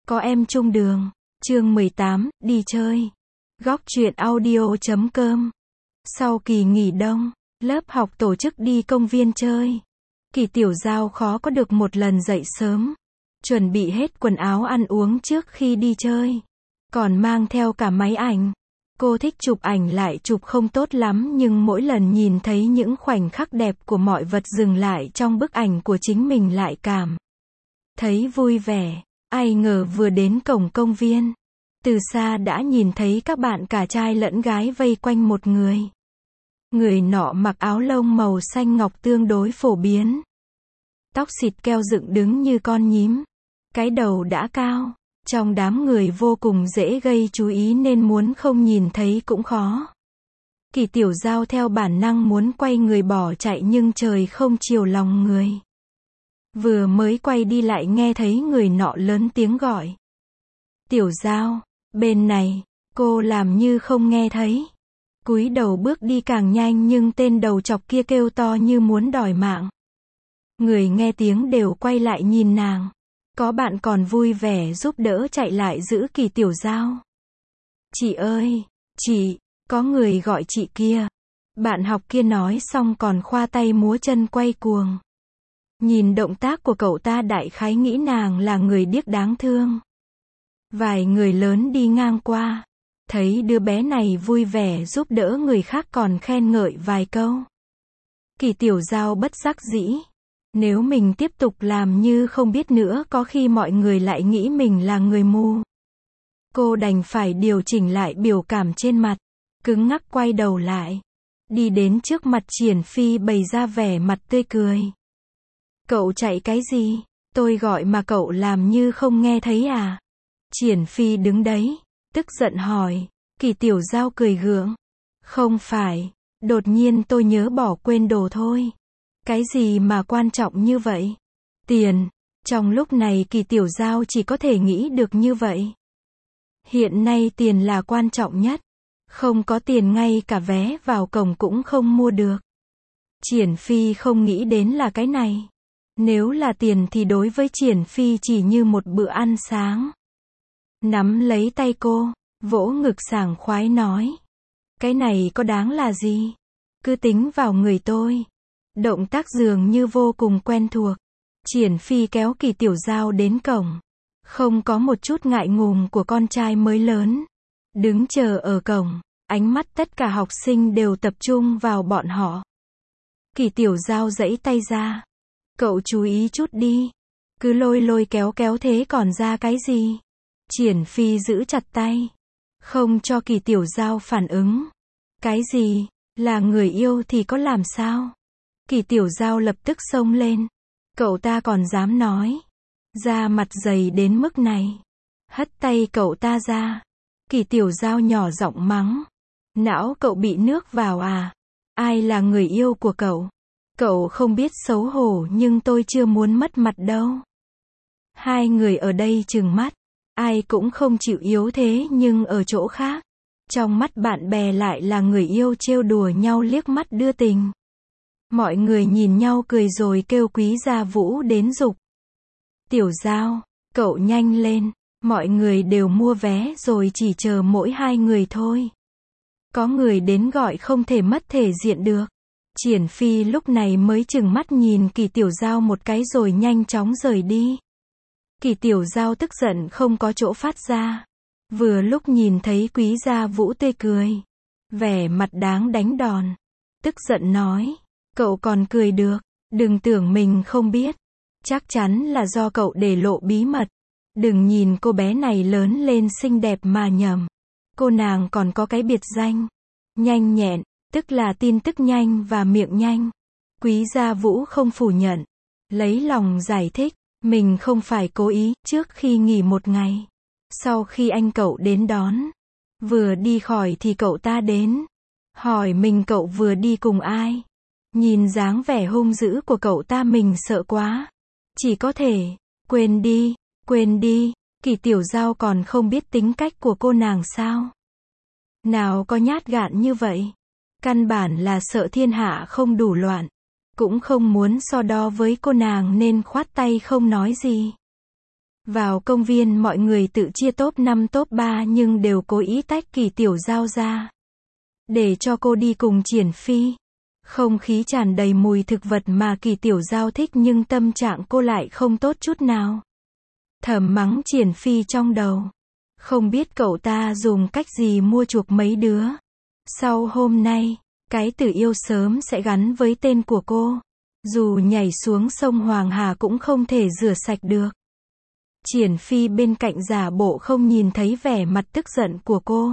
Có em chung đường. Chương 18, đi chơi. Góc truyện audio.com. Sau kỳ nghỉ đông, lớp học tổ chức đi công viên chơi. Kỳ Tiểu Giao khó có được một lần dậy sớm, chuẩn bị hết quần áo ăn uống trước khi đi chơi, còn mang theo cả máy ảnh. Cô thích chụp ảnh lại chụp không tốt lắm, nhưng mỗi lần nhìn thấy những khoảnh khắc đẹp của mọi vật dừng lại trong bức ảnh của chính mình lại cảm thấy vui vẻ. Ai ngờ vừa đến cổng công viên, từ xa đã nhìn thấy các bạn cả trai lẫn gái vây quanh một người. Người nọ mặc áo lông màu xanh ngọc tương đối phổ biến. Tóc xịt keo dựng đứng như con nhím. Cái đầu đã cao. Trong đám người vô cùng dễ gây chú ý nên muốn không nhìn thấy cũng khó. Kỳ Tiểu Giao theo bản năng muốn quay người bỏ chạy nhưng trời không chiều lòng người. Vừa mới quay đi lại nghe thấy người nọ lớn tiếng gọi. Tiểu Giao, bên này. Cô làm như không nghe thấy. Cúi đầu bước đi càng nhanh nhưng tên đầu chọc kia kêu to như muốn đòi mạng. Người nghe tiếng đều quay lại nhìn nàng. Có bạn còn vui vẻ giúp đỡ chạy lại giữ Kỳ Tiểu Giao. Chị ơi, chị, có người gọi chị kia. Bạn học kia nói xong còn khoa tay múa chân quay cuồng. Nhìn động tác của cậu ta đại khái nghĩ nàng là người điếc đáng thương. Vài người lớn đi ngang qua, thấy đứa bé này vui vẻ giúp đỡ người khác còn khen ngợi vài câu. Kỳ Tiểu Giao bất đắc dĩ. Nếu mình tiếp tục làm như không biết nữa có khi mọi người lại nghĩ mình là người mù. Cô đành phải điều chỉnh lại biểu cảm trên mặt, cứng ngắc quay đầu lại. Đi đến trước mặt Triển Phi bày ra vẻ mặt tươi cười. Cậu chạy cái gì? Tôi gọi mà cậu làm như không nghe thấy à? Triển Phi đứng đấy, tức giận hỏi. Kỳ Tiểu Giao cười gượng. Không phải, đột nhiên tôi nhớ bỏ quên đồ thôi. Cái gì mà quan trọng như vậy? Tiền. Trong lúc này Kỳ Tiểu Giao chỉ có thể nghĩ được như vậy. Hiện nay tiền là quan trọng nhất. Không có tiền ngay cả vé vào cổng cũng không mua được. Triển Phi không nghĩ đến là cái này. Nếu là tiền thì đối với Triển Phi chỉ như một bữa ăn sáng. Nắm lấy tay cô, vỗ ngực sảng khoái nói. Cái này có đáng là gì? Cứ tính vào người tôi. Động tác dường như vô cùng quen thuộc. Triển Phi kéo Kỳ Tiểu Giao đến cổng. Không có một chút ngại ngùng của con trai mới lớn. Đứng chờ ở cổng, ánh mắt tất cả học sinh đều tập trung vào bọn họ. Kỳ Tiểu Giao giãy tay ra. Cậu chú ý chút đi. Cứ lôi lôi kéo kéo thế còn ra cái gì? Triển Phi giữ chặt tay. Không cho Kỳ Tiểu Giao phản ứng. Cái gì? Là người yêu thì có làm sao? Kỳ Tiểu Giao lập tức xông lên. Cậu ta còn dám nói. Da mặt dày đến mức này. Hất tay cậu ta ra. Kỳ Tiểu Giao nhỏ giọng mắng. Não cậu bị nước vào à? Ai là người yêu của cậu? Cậu không biết xấu hổ nhưng tôi chưa muốn mất mặt đâu. Hai người ở đây trừng mắt. Ai cũng không chịu yếu thế nhưng ở chỗ khác. Trong mắt bạn bè lại là người yêu trêu đùa nhau liếc mắt đưa tình. Mọi người nhìn nhau cười rồi kêu Quý Gia Vũ đến giục. Tiểu Giao, cậu nhanh lên. Mọi người đều mua vé rồi chỉ chờ mỗi hai người thôi. Có người đến gọi không thể mất thể diện được. Triển Phi lúc này mới chừng mắt nhìn Kỳ Tiểu Giao một cái rồi nhanh chóng rời đi. Kỳ Tiểu Giao tức giận không có chỗ phát ra. Vừa lúc nhìn thấy Quý Gia Vũ tươi cười. Vẻ mặt đáng đánh đòn. Tức giận nói. Cậu còn cười được. Đừng tưởng mình không biết. Chắc chắn là do cậu để lộ bí mật. Đừng nhìn cô bé này lớn lên xinh đẹp mà nhầm. Cô nàng còn có cái biệt danh. Nhanh nhẹn, tức là tin tức nhanh và miệng nhanh. Quý Gia Vũ không phủ nhận. Lấy lòng giải thích. Mình không phải cố ý. Trước khi nghỉ một ngày. Sau khi anh cậu đến đón. Vừa đi khỏi thì cậu ta đến. Hỏi mình cậu vừa đi cùng ai. Nhìn dáng vẻ hung dữ của cậu ta mình sợ quá. Chỉ có thể, quên đi, quên đi. Kỳ Tiểu Giao còn không biết tính cách của cô nàng sao? Nào có nhát gạn như vậy. Căn bản là sợ thiên hạ không đủ loạn. Cũng không muốn so đo với cô nàng nên khoát tay không nói gì. Vào công viên mọi người tự chia top 5 top 3 nhưng đều cố ý tách Kỳ Tiểu Giao ra. Để cho cô đi cùng Triển Phi. Không khí tràn đầy mùi thực vật mà Kỳ Tiểu Giao thích nhưng tâm trạng cô lại không tốt chút nào. Thầm mắng Triển Phi trong đầu. Không biết cậu ta dùng cách gì mua chuộc mấy đứa. Sau hôm nay, cái từ yêu sớm sẽ gắn với tên của cô. Dù nhảy xuống sông Hoàng Hà cũng không thể rửa sạch được. Triển Phi bên cạnh giả bộ không nhìn thấy vẻ mặt tức giận của cô.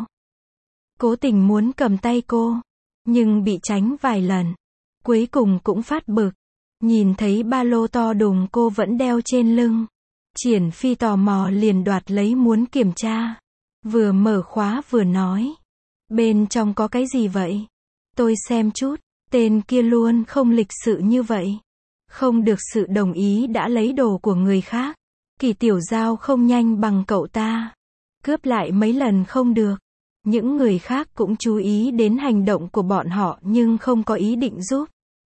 Cố tình muốn cầm tay cô, nhưng bị tránh vài lần. Cuối cùng cũng phát bực. Nhìn thấy ba lô to đùng cô vẫn đeo trên lưng. Triển Phi tò mò liền đoạt lấy muốn kiểm tra. Vừa mở khóa vừa nói. Bên trong có cái gì vậy? Tôi xem chút. Tên kia luôn không lịch sự như vậy. Không được sự đồng ý đã lấy đồ của người khác. Kỳ Tiểu Giao không nhanh bằng cậu ta. Cướp lại mấy lần không được. Những người khác cũng chú ý đến hành động của bọn họ nhưng không có ý định giúp.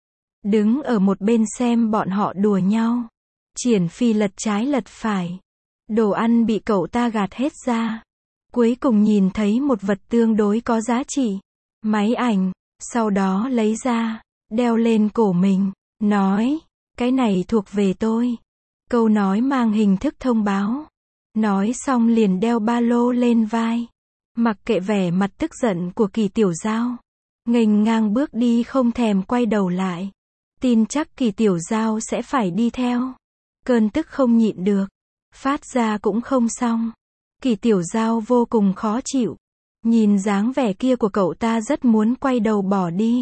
Đứng ở một bên xem bọn họ đùa nhau. Triển Phi lật trái lật phải. Đồ ăn bị cậu ta gạt hết ra. Cuối cùng nhìn thấy một vật tương đối có giá trị. Máy ảnh. Sau đó lấy ra. Đeo lên cổ mình. Nói. Cái này thuộc về tôi. Câu nói mang hình thức thông báo. Nói xong liền đeo ba lô lên vai. Mặc kệ vẻ mặt tức giận của Kỳ Tiểu Giao. Nghênh ngang bước đi không thèm quay đầu lại. Tin chắc Kỳ Tiểu Giao sẽ phải đi theo. Cơn tức không nhịn được. Phát ra cũng không xong. Kỳ Tiểu Giao vô cùng khó chịu. Nhìn dáng vẻ kia của cậu ta rất muốn quay đầu bỏ đi.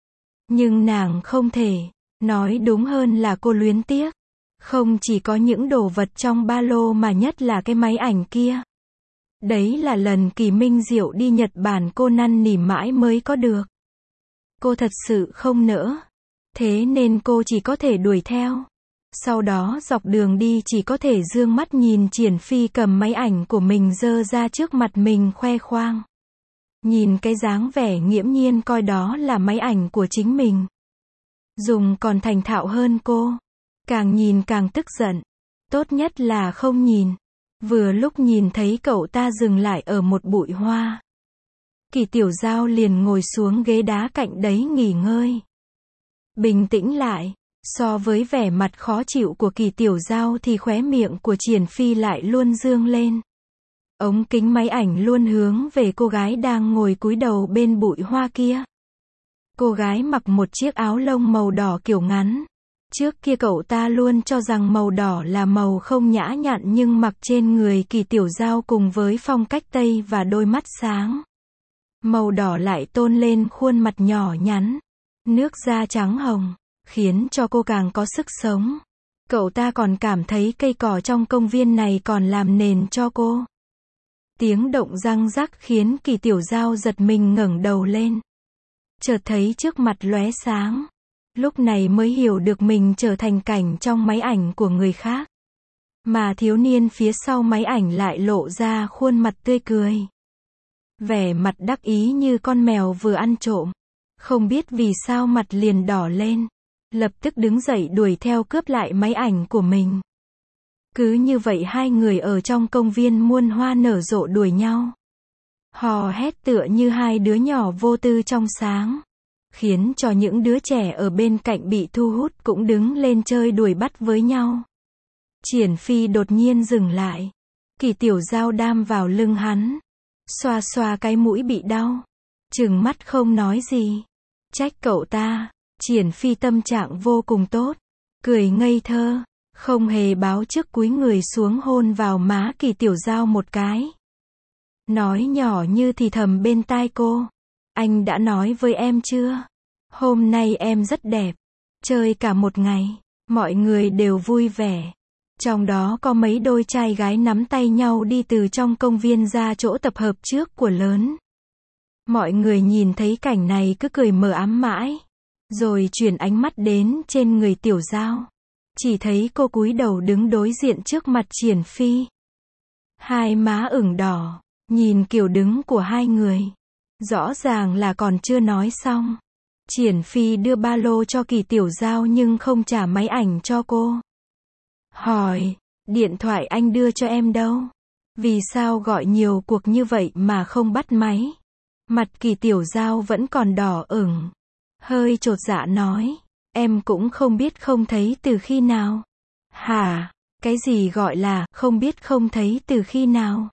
Nhưng nàng không thể. Nói đúng hơn là cô luyến tiếc. Không chỉ có những đồ vật trong ba lô mà nhất là cái máy ảnh kia. Đấy là lần Kỳ Minh Diệu đi Nhật Bản cô năn nỉ mãi mới có được. Cô thật sự không nỡ. Thế nên cô chỉ có thể đuổi theo. Sau đó dọc đường đi chỉ có thể dương mắt nhìn Triển Phi cầm máy ảnh của mình giơ ra trước mặt mình khoe khoang. Nhìn cái dáng vẻ nghiễm nhiên coi đó là máy ảnh của chính mình. Dùng còn thành thạo hơn cô. Càng nhìn càng tức giận. Tốt nhất là không nhìn. Vừa lúc nhìn thấy cậu ta dừng lại ở một bụi hoa. Kỳ Tiểu Giao liền ngồi xuống ghế đá cạnh đấy nghỉ ngơi. Bình tĩnh lại. So với vẻ mặt khó chịu của Kỳ Tiểu Giao thì khóe miệng của Triển Phi lại luôn dương lên. Ống kính máy ảnh luôn hướng về cô gái đang ngồi cúi đầu bên bụi hoa kia. Cô gái mặc một chiếc áo lông màu đỏ kiểu ngắn. Trước kia cậu ta luôn cho rằng màu đỏ là màu không nhã nhặn nhưng mặc trên người Kỳ Tiểu Giao cùng với phong cách Tây và đôi mắt sáng. Màu đỏ lại tôn lên khuôn mặt nhỏ nhắn. Nước da trắng hồng. Khiến cho cô càng có sức sống. Cậu ta còn cảm thấy cây cỏ trong công viên này còn làm nền cho cô. Tiếng động răng rắc khiến Kỳ Tiểu Giao giật mình ngẩng đầu lên. Chợt thấy trước mặt lóe sáng. Lúc này mới hiểu được mình trở thành cảnh trong máy ảnh của người khác. Mà thiếu niên phía sau máy ảnh lại lộ ra khuôn mặt tươi cười. Vẻ mặt đắc ý như con mèo vừa ăn trộm. Không biết vì sao mặt liền đỏ lên. Lập tức đứng dậy đuổi theo cướp lại máy ảnh của mình. Cứ như vậy hai người ở trong công viên muôn hoa nở rộ đuổi nhau. Hò hét tựa như hai đứa nhỏ vô tư trong sáng. Khiến cho những đứa trẻ ở bên cạnh bị thu hút cũng đứng lên chơi đuổi bắt với nhau. Triển Phi đột nhiên dừng lại. Kỳ Tiểu Giao đam vào lưng hắn. Xoa xoa cái mũi bị đau. Trừng mắt không nói gì. Trách cậu ta. Triển Phi tâm trạng vô cùng tốt. Cười ngây thơ. Không hề báo trước cúi người xuống hôn vào má Kỳ Tiểu Giao một cái. Nói nhỏ như thì thầm bên tai cô. Anh đã nói với em chưa? Hôm nay em rất đẹp. Chơi cả một ngày. Mọi người đều vui vẻ. Trong đó có mấy đôi trai gái nắm tay nhau đi từ trong công viên ra chỗ tập hợp trước của lớn. Mọi người nhìn thấy cảnh này cứ cười mờ ám mãi. Rồi chuyển ánh mắt đến trên người Tiểu Giao. Chỉ thấy cô cúi đầu đứng đối diện trước mặt Triển Phi. Hai má ửng đỏ. Nhìn kiểu đứng của hai người. Rõ ràng là còn chưa nói xong. Triển Phi đưa ba lô cho Kỳ Tiểu Giao nhưng không trả máy ảnh cho cô. Hỏi, Điện thoại anh đưa cho em đâu? Vì sao gọi nhiều cuộc như vậy mà không bắt máy? Mặt Kỳ Tiểu Giao vẫn còn đỏ ửng. Hơi chột dạ nói. Em cũng không biết không thấy từ khi nào. Hả? Cái gì gọi là không biết không thấy từ khi nào?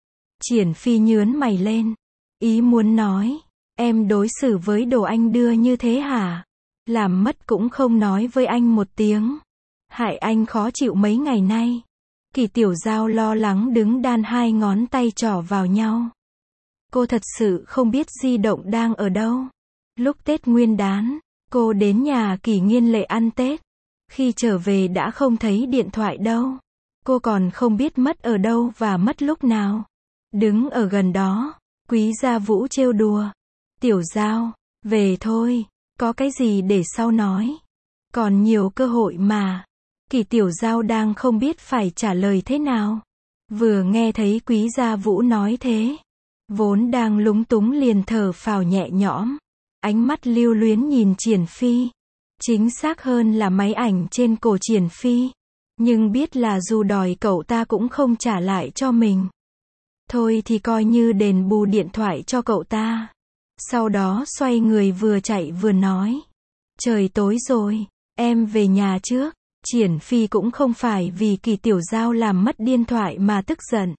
Triển Phi nhướn mày lên. Ý muốn nói, em đối xử với đồ anh đưa như thế hả? Làm mất cũng không nói với anh một tiếng. Hại anh khó chịu mấy ngày nay. Kỳ Tiểu Giao lo lắng đứng đan hai ngón tay trỏ vào nhau. Cô thật sự không biết di động đang ở đâu. Lúc Tết Nguyên đán, cô đến nhà Kỳ Nghiên Lệ ăn Tết. Khi trở về đã không thấy điện thoại đâu. Cô còn không biết mất ở đâu và mất lúc nào. Đứng ở gần đó, Quý Gia Vũ trêu đùa. Tiểu Giao, về thôi, có cái gì để sau nói. Còn nhiều cơ hội mà. Kỳ Tiểu Giao đang không biết phải trả lời thế nào. Vừa nghe thấy Quý Gia Vũ nói thế, vốn đang lúng túng liền thở phào nhẹ nhõm. Ánh mắt lưu luyến nhìn Triển Phi. Chính xác hơn là máy ảnh trên cổ Triển Phi. Nhưng biết là dù đòi cậu ta cũng không trả lại cho mình. Thôi thì coi như đền bù điện thoại cho cậu ta. Sau đó xoay người vừa chạy vừa nói. Trời tối rồi, em về nhà trước. Triển Phi cũng không phải vì Kỳ Tiểu Giao làm mất điện thoại mà tức giận.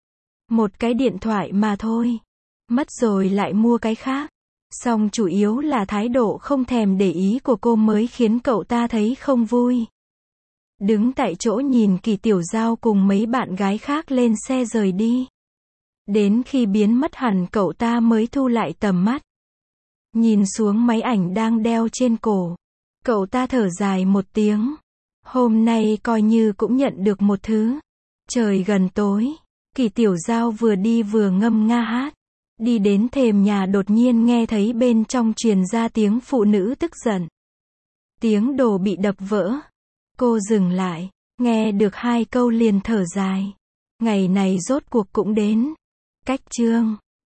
Một cái điện thoại mà thôi. Mất rồi lại mua cái khác. Song chủ yếu là thái độ không thèm để ý của cô mới khiến cậu ta thấy không vui. Đứng tại chỗ nhìn Kỳ Tiểu Giao cùng mấy bạn gái khác lên xe rời đi. Đến khi biến mất hẳn cậu ta mới thu lại tầm mắt. Nhìn xuống máy ảnh đang đeo trên cổ. Cậu ta thở dài một tiếng. Hôm nay coi như cũng nhận được một thứ. Trời gần tối. Kỳ Tiểu Giao vừa đi vừa ngâm nga hát. Đi đến thềm nhà đột nhiên nghe thấy bên trong truyền ra tiếng phụ nữ tức giận. Tiếng đồ bị đập vỡ. Cô dừng lại. Nghe được hai câu liền thở dài. Ngày này rốt cuộc cũng đến. Cách chương